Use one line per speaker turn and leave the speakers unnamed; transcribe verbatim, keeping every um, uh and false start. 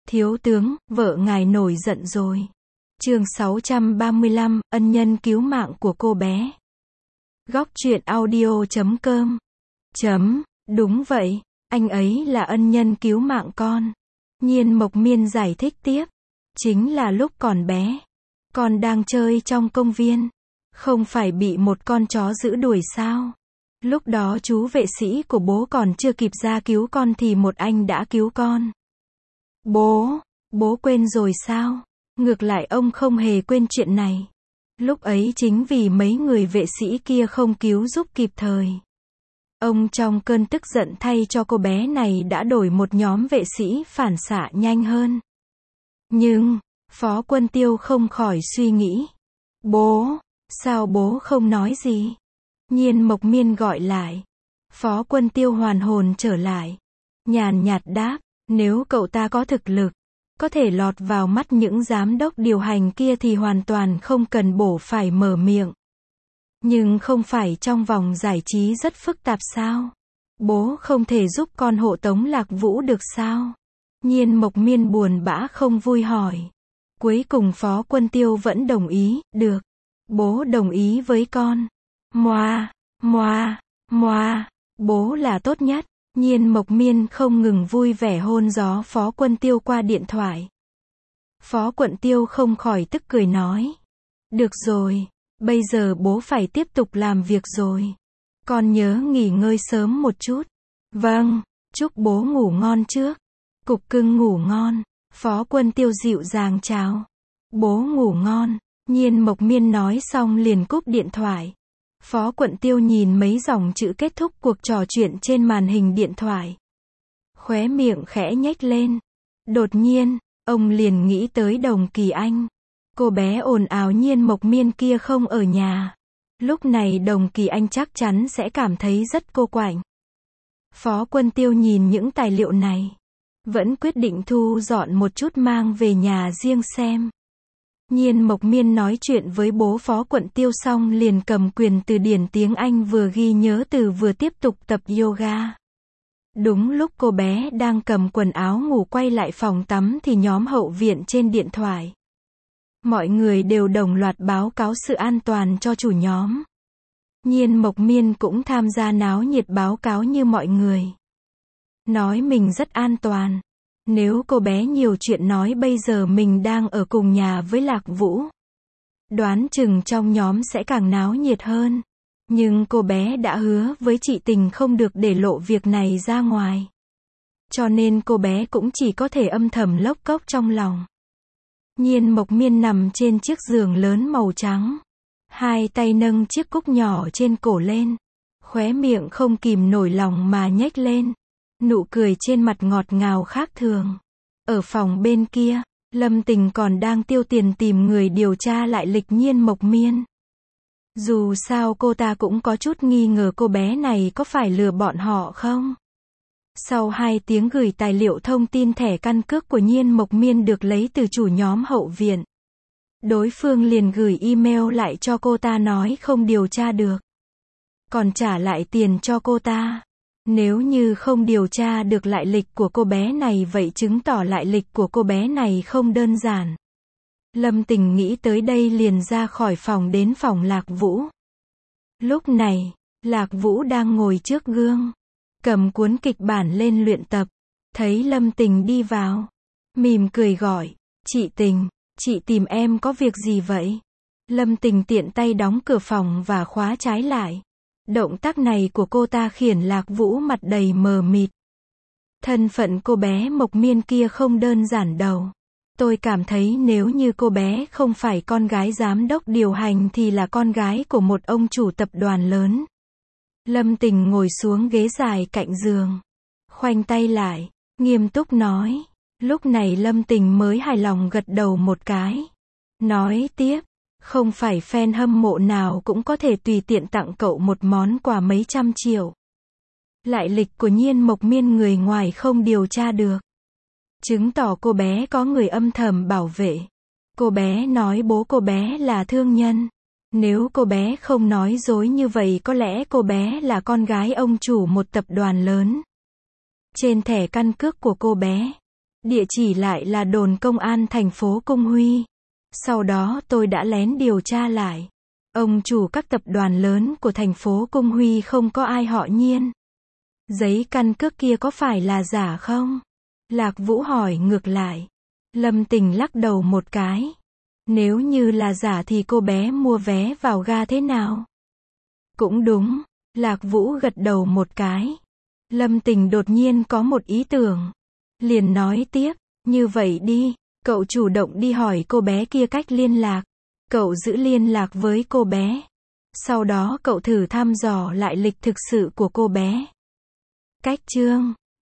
Thiếu tướng, vợ ngài nổi giận rồi. Chương sáu trăm ba mươi lăm, ân nhân cứu mạng của cô bé. Góc truyện audio chấm com. Chấm, đúng vậy, anh ấy là ân nhân cứu mạng con. Nhiên Mộc Miên giải thích tiếp. Chính là lúc còn bé, con đang chơi trong công viên, không phải bị một con chó dữ đuổi sao? Lúc đó chú vệ sĩ của bố còn chưa kịp ra cứu con thì một anh đã cứu con. Bố, bố quên rồi sao? Ngược lại ông không hề quên chuyện này. Lúc ấy chính vì mấy người vệ sĩ kia không cứu giúp kịp thời. Ông trong cơn tức giận thay cho cô bé này đã đổi một nhóm vệ sĩ phản xạ nhanh hơn. Nhưng, Phó Quân Tiêu không khỏi suy nghĩ. Bố, sao bố không nói gì? Nhiên Mộc Miên gọi lại. Phó Quân Tiêu hoàn hồn trở lại. Nhàn nhạt đáp, nếu cậu ta có thực lực, có thể lọt vào mắt những giám đốc điều hành kia thì hoàn toàn không cần bổ phải mở miệng. Nhưng không phải trong vòng giải trí rất phức tạp sao? Bố không thể giúp con hộ tống Lạc Vũ được sao? Nhiên Mộc Miên buồn bã không vui hỏi. Cuối cùng Phó Quân Tiêu vẫn đồng ý, được. Bố đồng ý với con. Moa, moa, moa, bố là tốt nhất. Nhiên Mộc Miên không ngừng vui vẻ hôn gió Phó Quân Tiêu qua điện thoại. Phó Quân Tiêu không khỏi tức cười nói. Được rồi, bây giờ bố phải tiếp tục làm việc rồi. Con nhớ nghỉ ngơi sớm một chút. Vâng, chúc bố ngủ ngon trước. Cục cưng ngủ ngon. Phó Quân Tiêu dịu dàng chào. Bố ngủ ngon. Nhiên Mộc Miên nói xong liền cúp điện thoại. Phó Quân Tiêu nhìn mấy dòng chữ kết thúc cuộc trò chuyện trên màn hình điện thoại. Khóe miệng khẽ nhếch lên. Đột nhiên, ông liền nghĩ tới Đồng Kỳ Anh. Cô bé ồn ào Nhiên Mộc Miên kia không ở nhà. Lúc này Đồng Kỳ Anh chắc chắn sẽ cảm thấy rất cô quạnh. Phó Quân Tiêu nhìn những tài liệu này, vẫn quyết định thu dọn một chút mang về nhà riêng xem. Nhiên Mộc Miên nói chuyện với bố Phó Quân Tiêu xong liền cầm quyền từ điển tiếng Anh vừa ghi nhớ từ vừa tiếp tục tập yoga. Đúng lúc cô bé đang cầm quần áo ngủ quay lại phòng tắm thì nhóm hậu viện trên điện thoại. Mọi người đều đồng loạt báo cáo sự an toàn cho chủ nhóm. Nhiên Mộc Miên cũng tham gia náo nhiệt báo cáo như mọi người. Nói mình rất an toàn. Nếu cô bé nhiều chuyện nói bây giờ mình đang ở cùng nhà với Lạc Vũ. Đoán chừng trong nhóm sẽ càng náo nhiệt hơn. Nhưng cô bé đã hứa với chị Tình không được để lộ việc này ra ngoài. Cho nên cô bé cũng chỉ có thể âm thầm lốc cốc trong lòng. Nhiên Mộc Miên nằm trên chiếc giường lớn màu trắng. Hai tay nâng chiếc cúc nhỏ trên cổ lên. Khóe miệng không kìm nổi lòng mà nhếch lên. Nụ cười trên mặt ngọt ngào khác thường. Ở phòng bên kia, Lâm Tình còn đang tiêu tiền tìm người điều tra lại lịch Nhiên Mộc Miên. Dù sao cô ta cũng có chút nghi ngờ cô bé này có phải lừa bọn họ không. Sau hai tiếng gửi tài liệu thông tin thẻ căn cước của Nhiên Mộc Miên được lấy từ chủ nhóm hậu viện. Đối phương liền gửi email lại cho cô ta nói không điều tra được. Còn trả lại tiền cho cô ta. Nếu như không điều tra được lại lịch của cô bé này vậy chứng tỏ lại lịch của cô bé này không đơn giản. Lâm Tình nghĩ tới đây liền ra khỏi phòng đến phòng Lạc Vũ. Lúc này, Lạc Vũ đang ngồi trước gương, cầm cuốn kịch bản lên luyện tập. Thấy Lâm Tình đi vào, mỉm cười gọi, chị Tình, chị tìm em có việc gì vậy? Lâm Tình tiện tay đóng cửa phòng và khóa trái lại. Động tác này của cô ta khiến Lạc Vũ mặt đầy mờ mịt. Thân phận cô bé Mộc Miên kia không đơn giản đâu. Tôi cảm thấy nếu như cô bé không phải con gái giám đốc điều hành thì là con gái của một ông chủ tập đoàn lớn. Lâm Tình ngồi xuống ghế dài cạnh giường, khoanh tay lại, nghiêm túc nói. Lúc này Lâm Tình mới hài lòng gật đầu một cái. Nói tiếp, không phải fan hâm mộ nào cũng có thể tùy tiện tặng cậu một món quà mấy trăm triệu. Lại lịch của Nhiên Mộc Miên người ngoài không điều tra được. Chứng tỏ cô bé có người âm thầm bảo vệ. Cô bé nói bố cô bé là thương nhân. Nếu cô bé không nói dối như vậy có lẽ cô bé là con gái ông chủ một tập đoàn lớn. Trên thẻ căn cước của cô bé, Địa chỉ lại là đồn công an thành phố Cung Huy. Sau đó tôi đã lén điều tra lại. Ông chủ các tập đoàn lớn của thành phố Cung Huy không có ai họ Nhiên. Giấy căn cước kia có phải là giả không? Lạc Vũ hỏi ngược lại. Lâm Tình lắc đầu một cái. Nếu như là giả thì cô bé mua vé vào ga thế nào? Cũng đúng. Lạc Vũ gật đầu một cái. Lâm Tình đột nhiên có một ý tưởng. Liền nói tiếp, như vậy đi, cậu chủ động đi hỏi cô bé kia cách liên lạc. Cậu giữ liên lạc với cô bé. Sau đó cậu thử thăm dò lại lịch thực sự của cô bé. Cách chương